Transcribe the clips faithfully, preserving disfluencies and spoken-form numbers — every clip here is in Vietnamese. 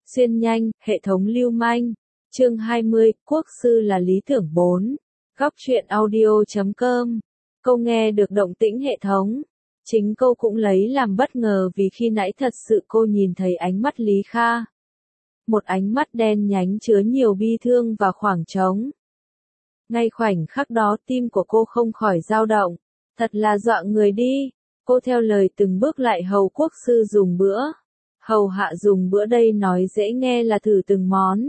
Xuyên nhanh, hệ thống lưu manh. Chương hai mươi, quốc sư là lý tưởng bốn. Góc truyện audio chấm com. Câu nghe được động tĩnh hệ thống. Chính câu cũng lấy làm bất ngờ vì khi nãy thật sự cô nhìn thấy ánh mắt Lý Kha. Một ánh mắt đen nhánh chứa nhiều bi thương và khoảng trống. Ngay khoảnh khắc đó tim của cô không khỏi dao động. Thật là dọa người đi. Cô theo lời từng bước lại hầu quốc sư dùng bữa. Hầu hạ dùng bữa đây nói dễ nghe là thử từng món.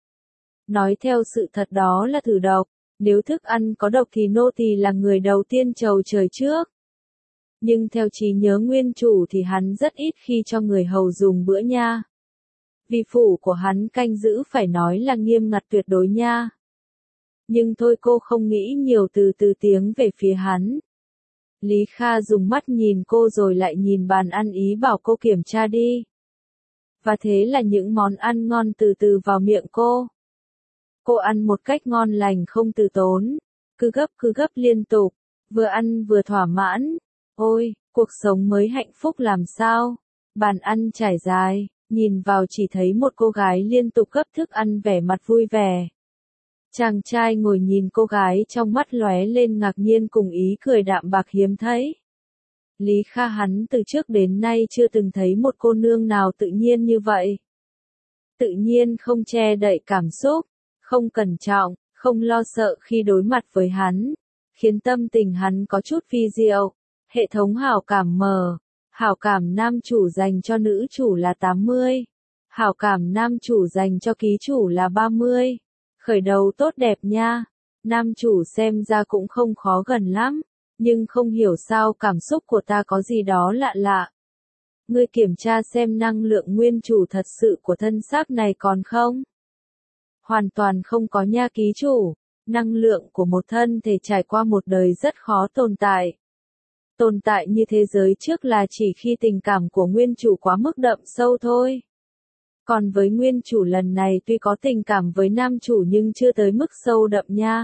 Nói theo sự thật đó là thử độc. Nếu thức ăn có độc thì nô tỳ là người đầu tiên trầu trời trước. Nhưng theo trí nhớ nguyên chủ thì hắn rất ít khi cho người hầu dùng bữa nha. Vì phủ của hắn canh giữ phải nói là nghiêm ngặt tuyệt đối nha. Nhưng thôi cô không nghĩ nhiều, từ từ tiếng về phía hắn. Lý Kha dùng mắt nhìn cô rồi lại nhìn bàn ăn, ý bảo cô kiểm tra đi. Và thế là những món ăn ngon từ từ vào miệng cô. Cô ăn một cách ngon lành không từ tốn, cứ gấp cứ gấp liên tục, vừa ăn vừa thỏa mãn. Ôi, cuộc sống mới hạnh phúc làm sao. Bàn ăn trải dài, nhìn vào chỉ thấy một cô gái liên tục gấp thức ăn vẻ mặt vui vẻ. Chàng trai ngồi nhìn cô gái trong mắt lóe lên ngạc nhiên cùng ý cười đạm bạc hiếm thấy. Lý Kha hắn từ trước đến nay chưa từng thấy một cô nương nào tự nhiên như vậy. Tự nhiên không che đậy cảm xúc, không cẩn trọng, không lo sợ khi đối mặt với hắn, khiến tâm tình hắn có chút vi diệu. Hệ thống hảo cảm mở, hảo cảm nam chủ dành cho nữ chủ là tám mươi, hảo cảm nam chủ dành cho ký chủ là ba mươi. Khởi đầu tốt đẹp nha, nam chủ xem ra cũng không khó gần lắm, nhưng không hiểu sao cảm xúc của ta có gì đó lạ lạ. Ngươi kiểm tra xem năng lượng nguyên chủ thật sự của thân xác này còn không? Hoàn toàn không có nha ký chủ, năng lượng của một thân thể trải qua một đời rất khó tồn tại. Tồn tại như thế giới trước là chỉ khi tình cảm của nguyên chủ quá mức đậm sâu thôi. Còn với nguyên chủ lần này tuy có tình cảm với nam chủ nhưng chưa tới mức sâu đậm nha.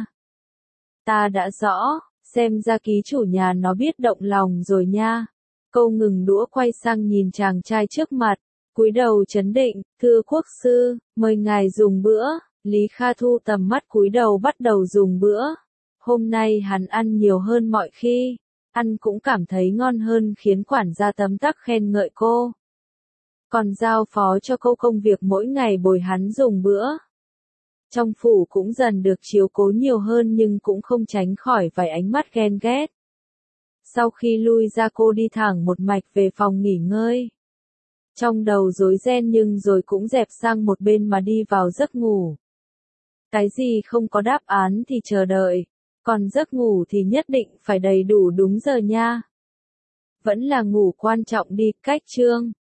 Ta đã rõ, xem ra ký chủ nhà nó biết động lòng rồi nha. Câu ngừng đũa quay sang nhìn chàng trai trước mặt, cúi đầu trấn định, thưa quốc sư, mời ngài dùng bữa. Lý Kha thu tầm mắt cúi đầu bắt đầu dùng bữa. Hôm nay hắn ăn nhiều hơn mọi khi, ăn cũng cảm thấy ngon hơn khiến quản gia tấm tắc khen ngợi cô. Còn giao phó cho cô công việc mỗi ngày bồi hắn dùng bữa. Trong phủ cũng dần được chiếu cố nhiều hơn nhưng cũng không tránh khỏi vài ánh mắt ghen ghét. Sau khi lui ra cô đi thẳng một mạch về phòng nghỉ ngơi. Trong đầu rối ren nhưng rồi cũng dẹp sang một bên mà đi vào giấc ngủ. Cái gì không có đáp án thì chờ đợi, còn giấc ngủ thì nhất định phải đầy đủ đúng giờ nha. Vẫn là ngủ quan trọng đi, cách chương.